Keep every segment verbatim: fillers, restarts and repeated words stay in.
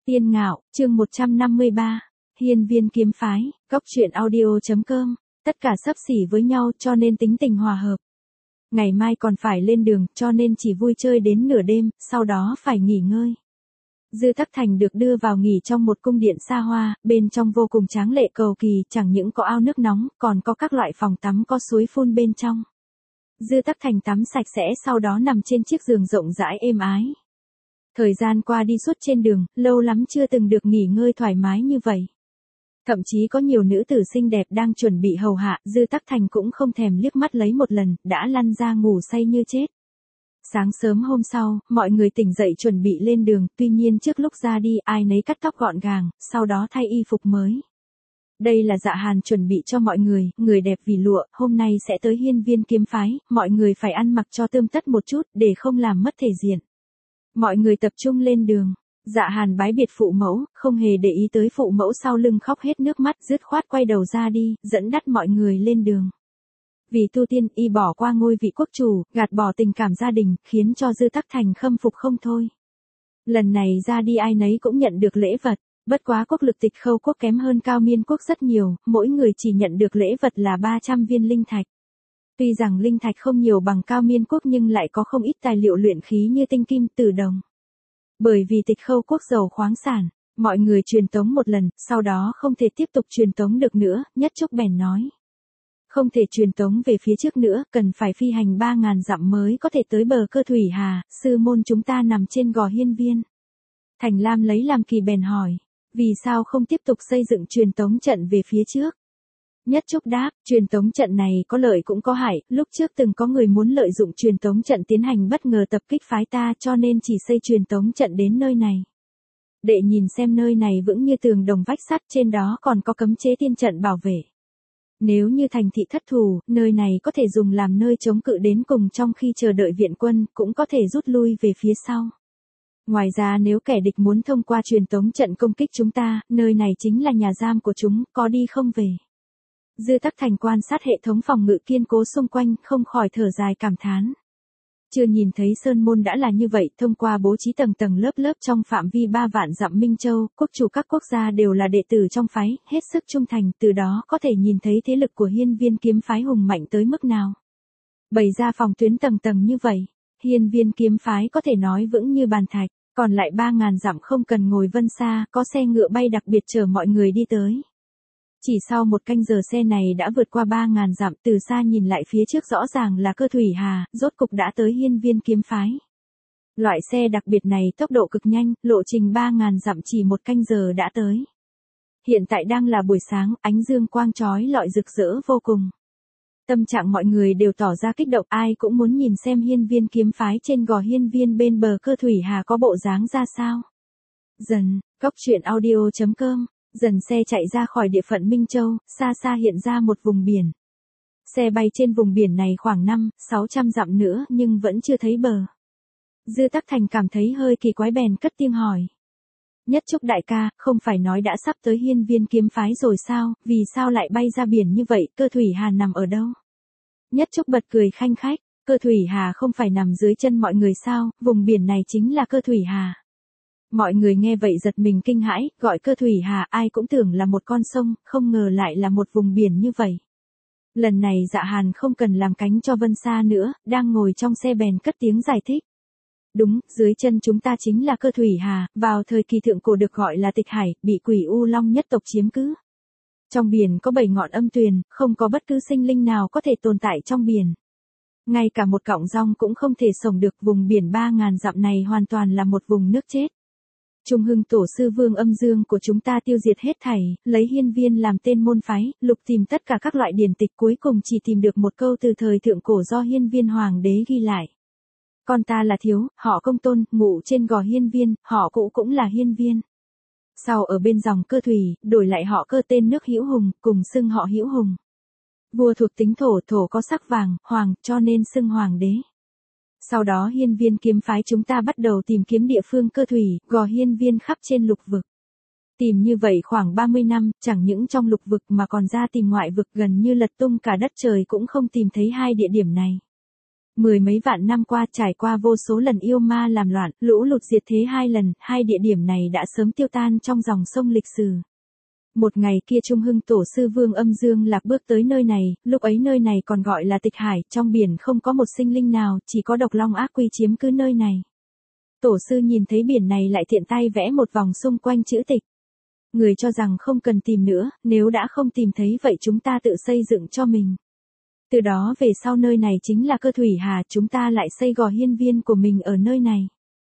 Tiên Ngạo, chương một trăm năm mươi ba, Hiên Viên Kiếm Phái, Cốc Truyện Audio.com, tất cả xấp xỉ với nhau cho nên tính tình hòa hợp. Ngày mai còn phải lên đường cho nên chỉ vui chơi đến nửa đêm, sau đó phải nghỉ ngơi. Dư Tắc Thành được đưa vào nghỉ trong một cung điện xa hoa, bên trong vô cùng tráng lệ cầu kỳ, chẳng những có ao nước nóng, còn có các loại phòng tắm có suối phun bên trong. Dư Tắc Thành tắm sạch sẽ sau đó nằm trên chiếc giường rộng rãi êm ái. Thời gian qua đi suốt trên đường, lâu lắm chưa từng được nghỉ ngơi thoải mái như vậy. Thậm chí có nhiều nữ tử xinh đẹp đang chuẩn bị hầu hạ, Dư Tắc Thành cũng không thèm liếc mắt lấy một lần, đã lăn ra ngủ say như chết. Sáng sớm hôm sau, mọi người tỉnh dậy chuẩn bị lên đường, tuy nhiên trước lúc ra đi ai nấy cắt tóc gọn gàng, sau đó thay y phục mới. Đây là Dạ Hàn chuẩn bị cho mọi người, người đẹp vì lụa, hôm nay sẽ tới Hiên Viên Kiếm Phái, mọi người phải ăn mặc cho tươm tất một chút, để không làm mất thể diện. Mọi người tập trung lên đường. Dạ Hàn bái biệt phụ mẫu, không hề để ý tới phụ mẫu sau lưng khóc hết nước mắt, dứt khoát quay đầu ra đi, dẫn dắt mọi người lên đường. Vì tu tiên, y bỏ qua ngôi vị quốc chủ, gạt bỏ tình cảm gia đình, khiến cho Dư Tắc Thành khâm phục không thôi. Lần này ra đi ai nấy cũng nhận được lễ vật, bất quá quốc lực Tịch Khâu quốc kém hơn Cao Miên quốc rất nhiều, mỗi người chỉ nhận được lễ vật là ba trăm viên linh thạch. Tuy rằng linh thạch không nhiều bằng Cao Miên quốc nhưng lại có không ít tài liệu luyện khí như tinh kim, tử đồng. Bởi vì Tịch Khâu quốc giàu khoáng sản, mọi người truyền tống một lần, sau đó không thể tiếp tục truyền tống được nữa, Nhất Trúc bèn nói. Không thể truyền tống về phía trước nữa, cần phải phi hành ba ngàn dặm mới có thể tới bờ Cơ Thủy Hà, sư môn chúng ta nằm trên gò Hiên Viên. Thành Lam lấy làm kỳ bèn hỏi, vì sao không tiếp tục xây dựng truyền tống trận về phía trước? Nhất Trúc đáp, truyền tống trận này có lợi cũng có hại, lúc trước từng có người muốn lợi dụng truyền tống trận tiến hành bất ngờ tập kích phái ta cho nên chỉ xây truyền tống trận đến nơi này. Đệ nhìn xem nơi này vững như tường đồng vách sắt, trên đó còn có cấm chế tiên trận bảo vệ. Nếu như thành thị thất thủ, nơi này có thể dùng làm nơi chống cự đến cùng, trong khi chờ đợi viện quân, cũng có thể rút lui về phía sau. Ngoài ra nếu kẻ địch muốn thông qua truyền tống trận công kích chúng ta, nơi này chính là nhà giam của chúng, có đi không về. Dư Tắc Thành quan sát hệ thống phòng ngự kiên cố xung quanh, không khỏi thở dài cảm thán. Chưa nhìn thấy sơn môn đã là như vậy, thông qua bố trí tầng tầng lớp lớp trong phạm vi ba vạn dặm Minh Châu, quốc chủ các quốc gia đều là đệ tử trong phái, hết sức trung thành, từ đó có thể nhìn thấy thế lực của Hiên Viên Kiếm Phái hùng mạnh tới mức nào. Bày ra phòng tuyến tầng tầng như vậy, Hiên Viên Kiếm Phái có thể nói vững như bàn thạch, còn lại ba ngàn dặm không cần ngồi vân xa, có xe ngựa bay đặc biệt chở mọi người đi tới. Chỉ sau một canh giờ xe này đã vượt qua ba ngàn dặm, từ xa nhìn lại phía trước rõ ràng là Cơ Thủy Hà, rốt cục đã tới Hiên Viên Kiếm Phái. Loại xe đặc biệt này tốc độ cực nhanh, lộ trình ba ngàn dặm chỉ một canh giờ đã tới. Hiện tại đang là buổi sáng, ánh dương quang chói lọi rực rỡ vô cùng. Tâm trạng mọi người đều tỏ ra kích động, ai cũng muốn nhìn xem Hiên Viên Kiếm Phái trên gò Hiên Viên bên bờ Cơ Thủy Hà có bộ dáng ra sao. Dần, Cốc Truyện Audio.com. Dần xe chạy ra khỏi địa phận Minh Châu, xa xa hiện ra một vùng biển. Xe bay trên vùng biển này khoảng năm, sáu trăm dặm nữa nhưng vẫn chưa thấy bờ. Dư Tắc Thành cảm thấy hơi kỳ quái bèn cất tiếng hỏi. Nhất Trúc đại ca, không phải nói đã sắp tới Hiên Viên Kiếm Phái rồi sao, vì sao lại bay ra biển như vậy, Cơ Thủy Hà nằm ở đâu? Nhất Trúc bật cười khanh khách, Cơ Thủy Hà không phải nằm dưới chân mọi người sao, vùng biển này chính là Cơ Thủy Hà. Mọi người nghe vậy giật mình kinh hãi, gọi Cơ Thủy Hà ai cũng tưởng là một con sông, không ngờ lại là một vùng biển như vậy. Lần này Dạ Hàn không cần làm cánh cho Vân Sa nữa, đang ngồi trong xe bèn cất tiếng giải thích. Đúng, dưới chân chúng ta chính là Cơ Thủy Hà, vào thời kỳ thượng cổ được gọi là Tịch Hải, bị quỷ U Long nhất tộc chiếm cứ. Trong biển có bảy ngọn âm tuyền, không có bất cứ sinh linh nào có thể tồn tại trong biển. Ngay cả một cọng rong cũng không thể sống được, vùng biển ba ngàn dặm này hoàn toàn là một vùng nước chết. Trung Hưng tổ sư Vương Âm Dương của chúng ta tiêu diệt hết thảy, lấy Hiên Viên làm tên môn phái, lục tìm tất cả các loại điển tịch, cuối cùng chỉ tìm được một câu từ thời thượng cổ do Hiên Viên Hoàng đế ghi lại. Con ta là Thiếu, họ Công Tôn, ngụ trên gò Hiên Viên, họ cũ cũng là Hiên Viên. Sau ở bên dòng Cơ Thủy, đổi lại họ Cơ tên nước Hữu Hùng, cùng xưng họ Hữu Hùng. Vua thuộc tính thổ, thổ có sắc vàng, hoàng, cho nên xưng hoàng đế. Sau đó Hiên Viên Kiếm Phái chúng ta bắt đầu tìm kiếm địa phương Cơ Thủy, gò Hiên Viên khắp trên lục vực. Tìm như vậy khoảng ba mươi năm, chẳng những trong lục vực mà còn ra tìm ngoại vực, gần như lật tung cả đất trời cũng không tìm thấy hai địa điểm này. Mười mấy vạn năm qua trải qua vô số lần yêu ma làm loạn, lũ lụt diệt thế hai lần, hai địa điểm này đã sớm tiêu tan trong dòng sông lịch sử. Một ngày kia Trung Hưng Tổ sư Vương Âm Dương Lạc bước tới nơi này, lúc ấy nơi này còn gọi là Tịch Hải, trong biển không có một sinh linh nào, chỉ có độc long ác quy chiếm cứ nơi này. Tổ sư nhìn thấy biển này lại tiện tay vẽ một vòng xung quanh chữ tịch. Người cho rằng không cần tìm nữa, nếu đã không tìm thấy vậy chúng ta tự xây dựng cho mình. Từ đó về sau nơi này chính là Cơ Thủy Hà, chúng ta lại xây gò hiên viên của mình ở nơi này.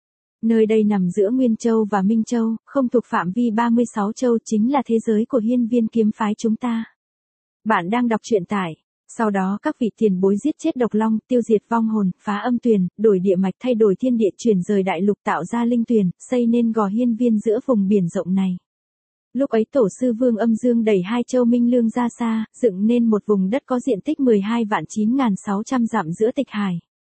Nơi đây nằm giữa Nguyên Châu và Minh Châu, không thuộc phạm vi ba mươi sáu châu, chính là thế giới của hiên viên kiếm phái chúng ta. Bạn đang đọc truyện tải. Sau đó các vị tiền bối giết chết độc long, tiêu diệt vong hồn, phá âm tuyền, đổi địa mạch, thay đổi thiên địa, chuyển rời đại lục, tạo ra linh tuyền, xây nên gò hiên viên giữa vùng biển rộng này. Lúc ấy tổ sư Vương Âm Dương đẩy hai châu Minh Lương ra xa, dựng nên một vùng đất có diện tích mười hai vạn chín nghìn sáu trăm dặm giữa Tịch Hải.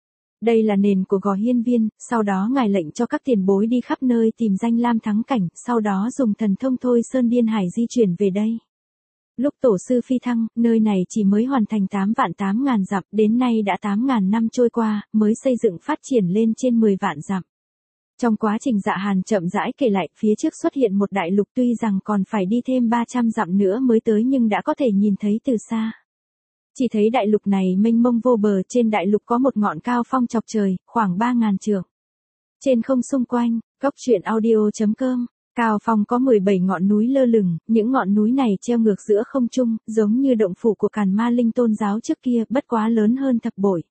Đây là nền của gò hiên viên, sau đó ngài lệnh cho các tiền bối đi khắp nơi tìm danh lam thắng cảnh, sau đó dùng thần thông thôi sơn điên hải di chuyển về đây. Lúc tổ sư phi thăng, nơi này chỉ mới hoàn thành tám vạn tám nghìn dặm, đến nay đã tám nghìn năm trôi qua, mới xây dựng phát triển lên trên mười vạn dặm. Trong quá trình Dạ Hàn chậm rãi kể lại, phía trước xuất hiện một đại lục tuy rằng còn phải đi thêm ba trăm dặm nữa mới tới nhưng đã có thể nhìn thấy từ xa. Chỉ thấy đại lục này mênh mông vô bờ, trên đại lục có một ngọn cao phong chọc trời, khoảng ba nghìn trượng. Trên không xung quanh, góc truyện audio chấm com, cao phong có mười bảy ngọn núi lơ lửng, những ngọn núi này treo ngược giữa không trung, giống như động phủ của Càn Ma Linh tôn giáo trước kia, bất quá lớn hơn thập bội.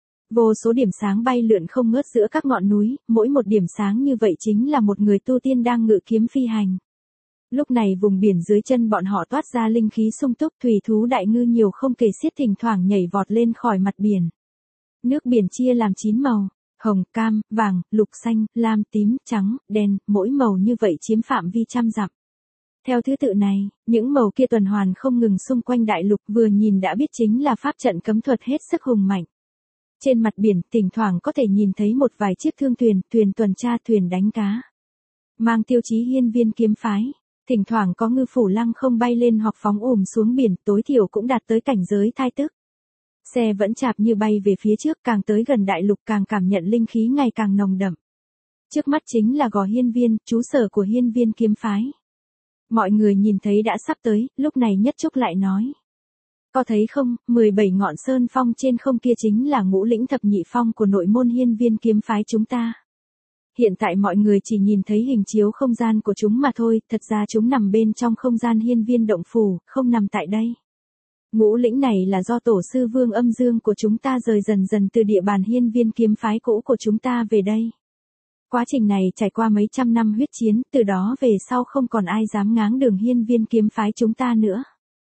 Vô số điểm sáng bay lượn không ngớt giữa các ngọn núi, mỗi một điểm sáng như vậy chính là một người tu tiên đang ngự kiếm phi hành. Lúc này vùng biển dưới chân bọn họ toát ra linh khí sung túc, thủy thú đại ngư nhiều không kể xiết thỉnh thoảng nhảy vọt lên khỏi mặt biển. Nước biển chia làm chín màu, hồng, cam, vàng, lục, xanh, lam, tím, trắng, đen, mỗi màu như vậy chiếm phạm vi trăm dặm. Theo thứ tự này, những màu kia tuần hoàn không ngừng xung quanh đại lục, vừa nhìn đã biết chính là pháp trận cấm thuật hết sức hùng mạnh. Trên mặt biển, thỉnh thoảng có thể nhìn thấy một vài chiếc thương thuyền, thuyền tuần tra, thuyền đánh cá. Mang tiêu chí hiên viên kiếm phái. Thỉnh thoảng có ngư phủ lăng không bay lên hoặc phóng ùm xuống biển, tối thiểu cũng đạt tới cảnh giới thai tức. Xe vẫn chạp như bay về phía trước, càng tới gần đại lục càng cảm nhận linh khí ngày càng nồng đậm. Trước mắt chính là gò hiên viên, trú sở của hiên viên kiếm phái. Mọi người nhìn thấy đã sắp tới, lúc này Nhất Trúc lại nói. Có thấy không, mười bảy ngọn sơn phong trên không kia chính là ngũ lĩnh thập nhị phong của nội môn hiên viên kiếm phái chúng ta. Hiện tại mọi người chỉ nhìn thấy hình chiếu không gian của chúng mà thôi, thật ra chúng nằm bên trong không gian hiên viên động phủ, không nằm tại đây. Ngũ lĩnh này là do tổ sư Vương Âm Dương của chúng ta rời dần dần từ địa bàn hiên viên kiếm phái cũ của chúng ta về đây. Quá trình này trải qua mấy trăm năm huyết chiến, từ đó về sau không còn ai dám ngáng đường hiên viên kiếm phái chúng ta nữa.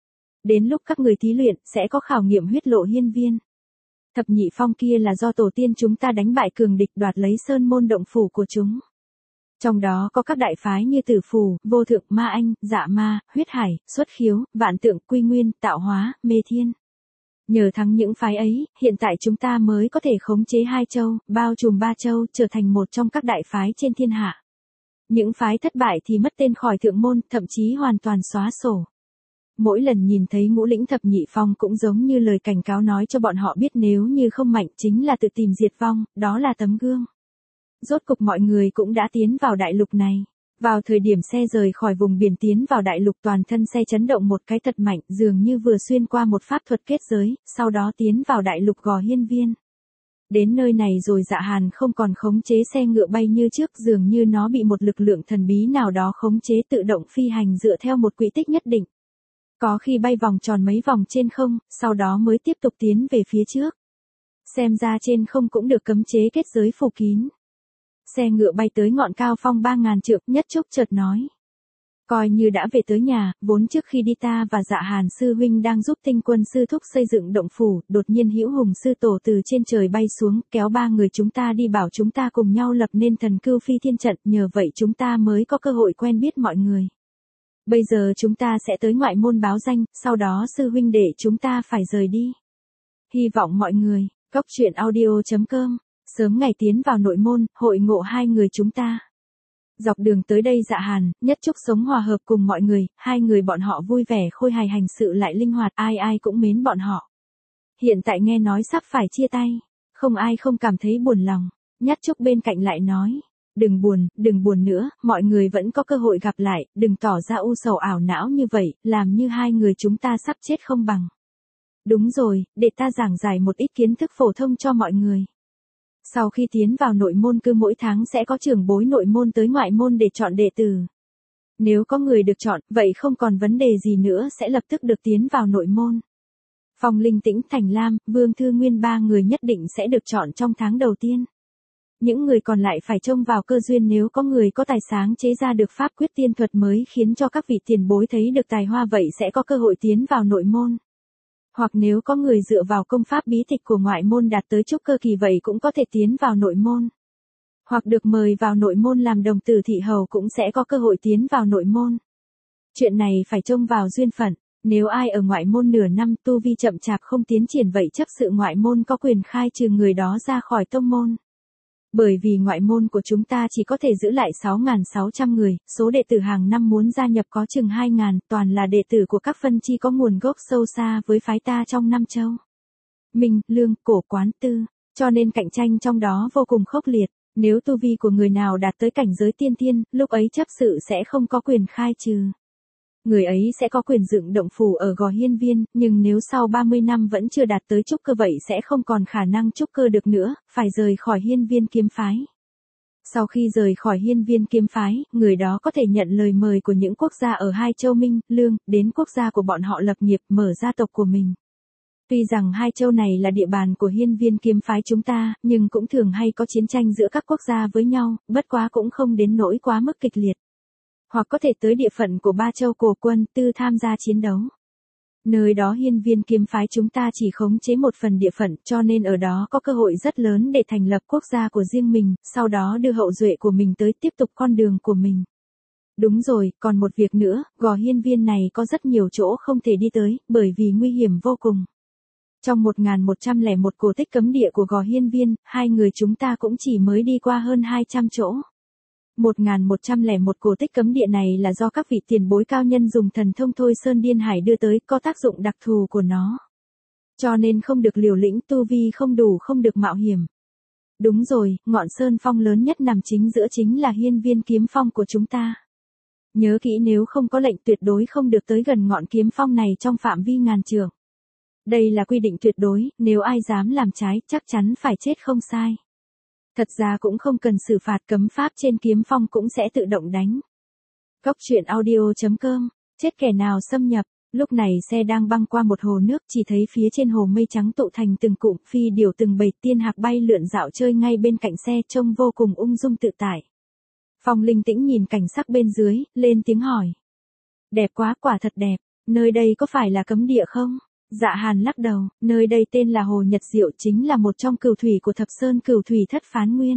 Đến lúc các người thí luyện, sẽ có khảo nghiệm huyết lộ hiên viên. Thập nhị phong kia là do tổ tiên chúng ta đánh bại cường địch đoạt lấy sơn môn động phủ của chúng. Trong đó có các đại phái như Tử Phù, Vô Thượng, Ma Anh, Dạ Ma, Huyết Hải, Xuất Khiếu, Vạn Tượng, Quy Nguyên, Tạo Hóa, Mê Thiên. Nhờ thắng những phái ấy, hiện tại chúng ta mới có thể khống chế hai châu, bao trùm ba châu, trở thành một trong các đại phái trên thiên hạ. Những phái thất bại thì mất tên khỏi thượng môn, thậm chí hoàn toàn xóa sổ. Mỗi lần nhìn thấy ngũ lĩnh thập nhị phong cũng giống như lời cảnh cáo nói cho bọn họ biết nếu như không mạnh chính là tự tìm diệt vong, đó là tấm gương. Rốt cục mọi người cũng đã tiến vào đại lục này. Vào thời điểm xe rời khỏi vùng biển tiến vào đại lục, toàn thân xe chấn động một cái thật mạnh, dường như vừa xuyên qua một pháp thuật kết giới, sau đó tiến vào đại lục gò hiên viên. Đến nơi này rồi Dạ Hàn không còn khống chế xe ngựa bay như trước, dường như nó bị một lực lượng thần bí nào đó khống chế tự động phi hành dựa theo một quỹ tích nhất định. Có khi bay vòng tròn mấy vòng trên không, sau đó mới tiếp tục tiến về phía trước. Xem ra trên không cũng được cấm chế kết giới phủ kín. Xe ngựa bay tới ngọn cao phong ba ngàn trượng, Nhất Trúc chợt nói. Coi như đã về tới nhà, vốn trước khi đi ta và Dạ Hàn sư huynh đang giúp Tinh Quân sư thúc xây dựng động phủ, đột nhiên Hữu Hùng sư tổ từ trên trời bay xuống, kéo ba người chúng ta đi bảo chúng ta cùng nhau lập nên thần cưu phi thiên trận, nhờ vậy chúng ta mới có cơ hội quen biết mọi người. Bây giờ chúng ta sẽ tới ngoại môn báo danh, sau đó sư huynh để chúng ta phải rời đi. Hy vọng mọi người, góc truyện audio chấm com, sớm ngày tiến vào nội môn, hội ngộ hai người chúng ta. Dọc đường tới đây Dạ Hàn, Nhất Trúc sống hòa hợp cùng mọi người, hai người bọn họ vui vẻ khôi hài, hành sự lại linh hoạt, ai ai cũng mến bọn họ. Hiện tại nghe nói sắp phải chia tay. Không ai không cảm thấy buồn lòng. Nhát Trúc bên cạnh lại nói. Đừng buồn, đừng buồn nữa, mọi người vẫn có cơ hội gặp lại, đừng tỏ ra u sầu ảo não như vậy, làm như hai người chúng ta sắp chết không bằng. Đúng rồi, để ta giảng giải một ít kiến thức phổ thông cho mọi người. Sau khi tiến vào nội môn cứ mỗi tháng sẽ có trưởng bối nội môn tới ngoại môn để chọn đệ tử. Nếu có người được chọn, vậy không còn vấn đề gì nữa sẽ lập tức được tiến vào nội môn. Phong Linh Tĩnh, Thành Lam, Vương Thư Nguyên ba người nhất định sẽ được chọn trong tháng đầu tiên. Những người còn lại phải trông vào cơ duyên, nếu có người có tài sáng chế ra được pháp quyết tiên thuật mới khiến cho các vị tiền bối thấy được tài hoa vậy sẽ có cơ hội tiến vào nội môn. Hoặc nếu có người dựa vào công pháp bí tịch của ngoại môn đạt tới trúc cơ kỳ vậy cũng có thể tiến vào nội môn. Hoặc được mời vào nội môn làm đồng tử thị hầu cũng sẽ có cơ hội tiến vào nội môn. Chuyện này phải trông vào duyên phận, nếu ai ở ngoại môn nửa năm tu vi chậm chạp không tiến triển vậy chấp sự ngoại môn có quyền khai trừ người đó ra khỏi tông môn. Bởi vì ngoại môn của chúng ta chỉ có thể giữ lại sáu nghìn sáu trăm người, số đệ tử hàng năm muốn gia nhập có chừng hai nghìn, toàn là đệ tử của các phân chi có nguồn gốc sâu xa với phái ta trong năm châu. Minh, Lương, Cổ, Quán, Tư, cho nên cạnh tranh trong đó vô cùng khốc liệt, nếu tu vi của người nào đạt tới cảnh giới tiên thiên, lúc ấy chấp sự sẽ không có quyền khai trừ. Người ấy sẽ có quyền dựng động phủ ở Gò Hiên Viên, nhưng nếu sau ba mươi năm vẫn chưa đạt tới trúc cơ vậy sẽ không còn khả năng trúc cơ được nữa, phải rời khỏi Hiên Viên kiếm phái. Sau khi rời khỏi Hiên Viên kiếm phái, người đó có thể nhận lời mời của những quốc gia ở hai châu Minh, Lương, đến quốc gia của bọn họ lập nghiệp, mở gia tộc của mình. Tuy rằng hai châu này là địa bàn của Hiên Viên kiếm phái chúng ta, nhưng cũng thường hay có chiến tranh giữa các quốc gia với nhau, bất quá cũng không đến nỗi quá mức kịch liệt. Hoặc có thể tới địa phận của ba châu Cổ Quân, Tư tham gia chiến đấu. Nơi đó Hiên Viên kiếm phái chúng ta chỉ khống chế một phần địa phận, cho nên ở đó có cơ hội rất lớn để thành lập quốc gia của riêng mình, sau đó đưa hậu duệ của mình tới tiếp tục con đường của mình. Đúng rồi, còn một việc nữa, Gò Hiên Viên này có rất nhiều chỗ không thể đi tới, bởi vì nguy hiểm vô cùng. Trong một nghìn một trăm lẻ một cổ tích cấm địa của Gò Hiên Viên, hai người chúng ta cũng chỉ mới đi qua hơn hai trăm chỗ. một nghìn một trăm lẻ một cổ tích cấm địa này là do các vị tiền bối cao nhân dùng thần thông Thôi Sơn Điên Hải đưa tới, có tác dụng đặc thù của nó. Cho nên không được liều lĩnh, tu vi không đủ, không được mạo hiểm. Đúng rồi, ngọn sơn phong lớn nhất nằm chính giữa chính là Hiên Viên kiếm phong của chúng ta. Nhớ kỹ, nếu không có lệnh tuyệt đối không được tới gần ngọn kiếm phong này trong phạm vi ngàn trượng. Đây là quy định tuyệt đối, nếu ai dám làm trái chắc chắn phải chết không sai. Thật ra cũng không cần xử phạt, cấm pháp trên kiếm phong cũng sẽ tự động đánh. Góc truyện audio chấm com, chết kẻ nào xâm nhập. Lúc này xe đang băng qua một hồ nước, chỉ thấy phía trên hồ mây trắng tụ thành từng cụm, phi điểu từng bầy tiên hạc bay lượn dạo chơi ngay bên cạnh xe, trông vô cùng ung dung tự tại. Phong Linh Tĩnh nhìn cảnh sắc bên dưới, lên tiếng hỏi. Đẹp quá, quả thật đẹp, nơi đây có phải là cấm địa không? Dạ Hàn lắc đầu, nơi đây tên là Hồ Nhật Diệu, chính là một trong cửu thủy của Thập Sơn Cửu Thủy Thất Phán Nguyên.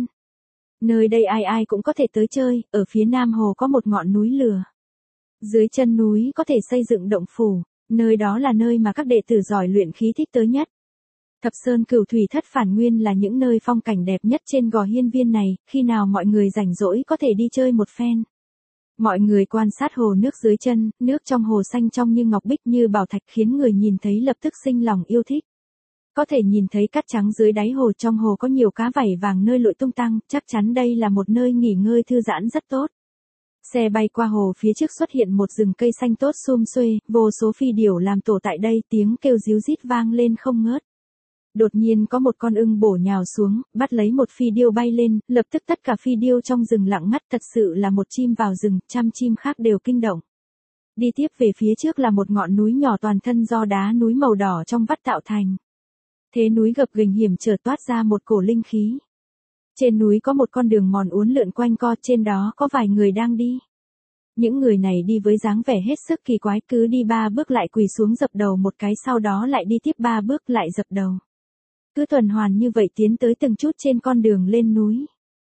Nơi đây ai ai cũng có thể tới chơi, ở phía nam hồ có một ngọn núi lửa. Dưới chân núi có thể xây dựng động phủ, nơi đó là nơi mà các đệ tử giỏi luyện khí thích tới nhất. Thập Sơn Cửu Thủy Thất Phản Nguyên là những nơi phong cảnh đẹp nhất trên Gò Hiên Viên này, khi nào mọi người rảnh rỗi có thể đi chơi một phen. Mọi người quan sát hồ nước dưới chân, nước trong hồ xanh trong như ngọc bích như bảo thạch khiến người nhìn thấy lập tức sinh lòng yêu thích. Có thể nhìn thấy cát trắng dưới đáy hồ, trong hồ có nhiều cá vảy vàng nơi lội tung tăng, chắc chắn đây là một nơi nghỉ ngơi thư giãn rất tốt. Xe bay qua hồ, phía trước xuất hiện một rừng cây xanh tốt sum xuê, vô số phi điểu làm tổ tại đây, tiếng kêu ríu rít vang lên không ngớt. Đột nhiên có một con ưng bổ nhào xuống, bắt lấy một phi điêu bay lên, lập tức tất cả phi điêu trong rừng lặng ngắt, thật sự là một chim vào rừng, trăm chim khác đều kinh động. Đi tiếp về phía trước là một ngọn núi nhỏ toàn thân do đá núi màu đỏ trong vắt tạo thành. Thế núi gập ghềnh hiểm trở toát ra một cổ linh khí. Trên núi có một con đường mòn uốn lượn quanh co, trên đó có vài người đang đi. Những người này đi với dáng vẻ hết sức kỳ quái, cứ đi ba bước lại quỳ xuống dập đầu một cái, sau đó lại đi tiếp ba bước lại dập đầu. Cứ tuần hoàn như vậy tiến tới từng chút trên con đường lên núi.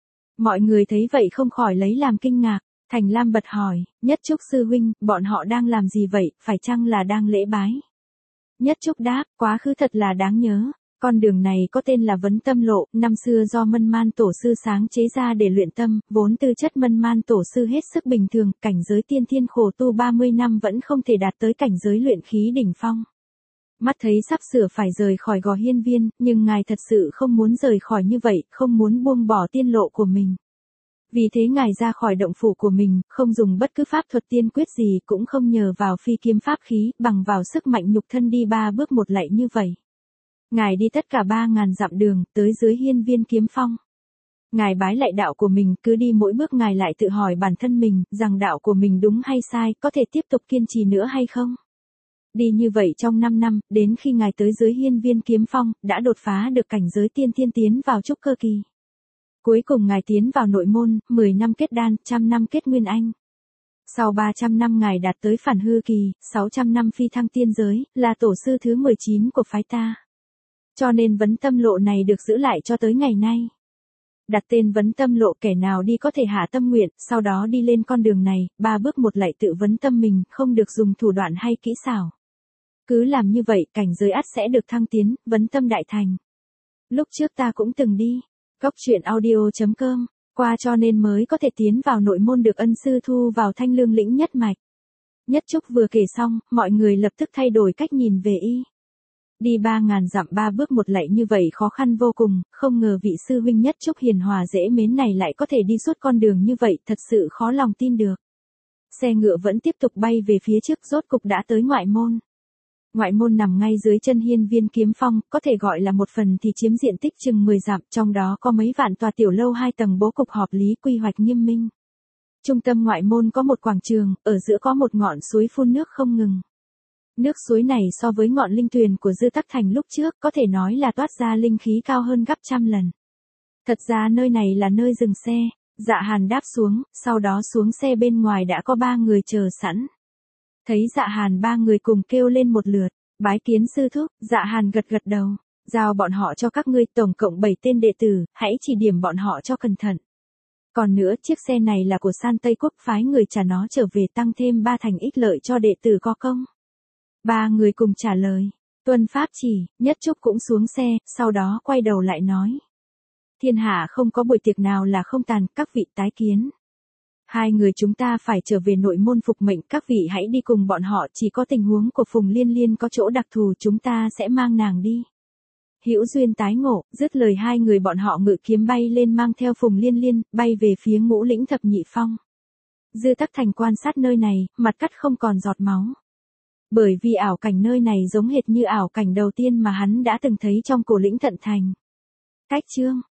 Mọi người thấy vậy không khỏi lấy làm kinh ngạc. Thành Lam bật hỏi, Nhất Trúc sư huynh, bọn họ đang làm gì vậy, phải chăng là đang lễ bái? Nhất Trúc đáp, quá khứ thật là đáng nhớ. Con đường này có tên là Vấn Tâm Lộ, năm xưa do Mân Man tổ sư sáng chế ra để luyện tâm, vốn tư chất Mân Man tổ sư hết sức bình thường, cảnh giới tiên thiên khổ tu ba mươi năm vẫn không thể đạt tới cảnh giới luyện khí đỉnh phong. Mắt thấy sắp sửa phải rời khỏi Gò Hiên Viên, nhưng ngài thật sự không muốn rời khỏi như vậy, không muốn buông bỏ tiên lộ của mình. Vì thế ngài ra khỏi động phủ của mình, không dùng bất cứ pháp thuật tiên quyết gì, cũng không nhờ vào phi kiếm pháp khí, bằng vào sức mạnh nhục thân đi ba bước một lạy như vậy. Ngài đi tất cả ba ngàn dặm đường, tới dưới Hiên Viên Kiếm Phong. Ngài bái lại đạo của mình, cứ đi mỗi bước ngài lại tự hỏi bản thân mình, rằng đạo của mình đúng hay sai, có thể tiếp tục kiên trì nữa hay không? Đi như vậy trong năm năm, đến khi ngài tới dưới Hiên Viên Kiếm Phong, đã đột phá được cảnh giới tiên thiên tiến vào trúc cơ kỳ. Cuối cùng ngài tiến vào nội môn, mười năm kết đan, trăm năm kết nguyên anh. Sau ba trăm năm ngài đạt tới phản hư kỳ, sáu trăm năm phi thăng tiên giới, là tổ sư thứ mười chín của phái ta. Cho nên vấn tâm lộ này được giữ lại cho tới ngày nay. Đặt tên vấn tâm lộ, kẻ nào đi có thể hạ tâm nguyện, sau đó đi lên con đường này, ba bước một lạy tự vấn tâm mình, không được dùng thủ đoạn hay kỹ xảo. Cứ làm như vậy, cảnh giới ắt sẽ được thăng tiến, vấn tâm đại thành. Lúc trước ta cũng từng đi. Góc truyện audio chấm com, qua cho nên mới có thể tiến vào nội môn được ân sư thu vào Thanh Lương lĩnh nhất mạch. Nhất Trúc vừa kể xong, mọi người lập tức thay đổi cách nhìn về y. Đi ba ngàn dặm ba bước một lạy như vậy khó khăn vô cùng, không ngờ vị sư huynh Nhất Trúc hiền hòa dễ mến này lại có thể đi suốt con đường như vậy, thật sự khó lòng tin được. Xe ngựa vẫn tiếp tục bay về phía trước, rốt cục đã tới ngoại môn. Ngoại môn nằm ngay dưới chân Hiên Viên Kiếm Phong, có thể gọi là một phần thì chiếm diện tích chừng mười dặm, trong đó có mấy vạn tòa tiểu lâu hai tầng bố cục hợp lý quy hoạch nghiêm minh. Trung tâm ngoại môn có một quảng trường, ở giữa có một ngọn suối phun nước không ngừng. Nước suối này so với ngọn linh tuyền của Dư Tắc Thành lúc trước có thể nói là toát ra linh khí cao hơn gấp trăm lần. Thật ra nơi này là nơi dừng xe, Dạ Hàn đáp xuống, sau đó xuống xe bên ngoài đã có ba người chờ sẵn. Thấy Dạ Hàn ba người cùng kêu lên một lượt, bái kiến sư thúc, Dạ Hàn gật gật đầu, giao bọn họ cho các ngươi, tổng cộng bảy tên đệ tử, hãy chỉ điểm bọn họ cho cẩn thận. Còn nữa, chiếc xe này là của San Tây Quốc, phái người trả nó trở về tăng thêm ba thành ích lợi cho đệ tử có công. Ba người cùng trả lời, tuân pháp chỉ. Nhất Trúc cũng xuống xe, sau đó quay đầu lại nói. Thiên hạ không có buổi tiệc nào là không tàn, các vị tái kiến. Hai người chúng ta phải trở về nội môn phục mệnh, các vị hãy đi cùng bọn họ, chỉ có tình huống của Phùng Liên Liên có chỗ đặc thù chúng ta sẽ mang nàng đi. Hữu duyên tái ngộ, dứt lời hai người bọn họ ngự kiếm bay lên mang theo Phùng Liên Liên, bay về phía Ngũ Lĩnh Thập Nhị Phong. Dư Tắc Thành quan sát nơi này, mặt cắt không còn giọt máu. Bởi vì ảo cảnh nơi này giống hệt như ảo cảnh đầu tiên mà hắn đã từng thấy trong Cổ Lĩnh Thận Thành. Cách chương